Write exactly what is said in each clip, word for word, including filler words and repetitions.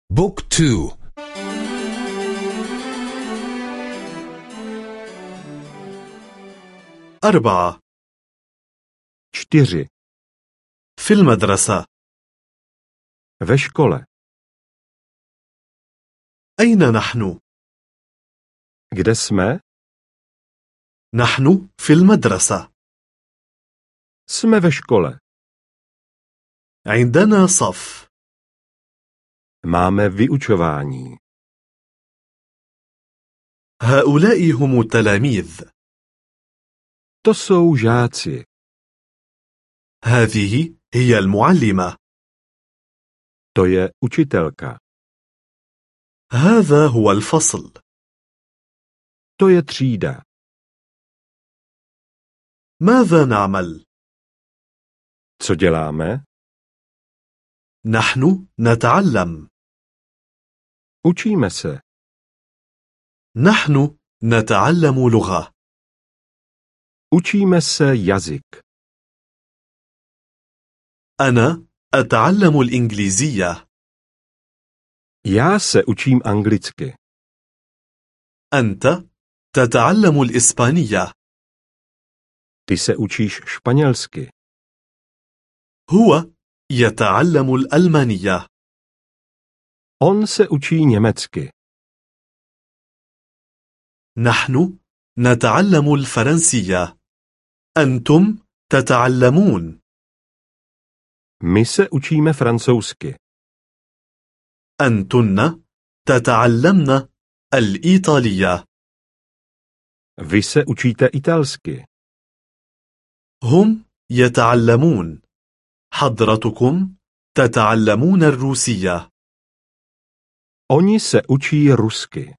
بوك تو. أربعة. čtyři. في المدرسة. Ve škole. أين نحن؟ Kde jsme? نحن في المدرسة. Jsme ve škole. عندنا صف. Máme vyučování. هؤلاء هم التلاميذ. To jsou žáci. هذه هي المعلمة. To je učitelka. هذا هو الفصل. To je třída. ماذا نعمل؟ Co děláme? نحن نتعلم. Učíme se. نحن نتعلم لغة. Učíme se jazyk. أنا أتعلم الإنجليزية. Já se učím anglicky. أنت تتعلم الإسبانية. Ty se učíš španělsky. هو يتعلم الألمانية. On se učí německy. نحن نتعلم الفرنسية. أنتم تتعلمون. My se učíme francouzsky. أنتن تتعلمن الإيطالية. Vy se učíte italsky. هم يتعلمون. حضرتكم تتعلمون الروسية. Oni se učí rusky.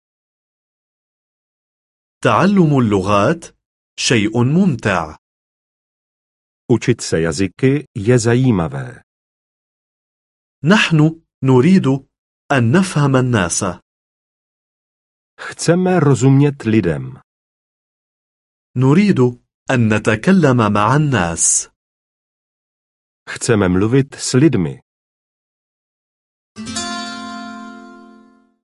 تعلم اللغات شيء ممتع. Učit se jazyky je zajímavé. نحن نريد أن نفهم الناس. Chceme rozumět lidem. نريد أن نتكلم مع الناس. Chceme mluvit s lidmi.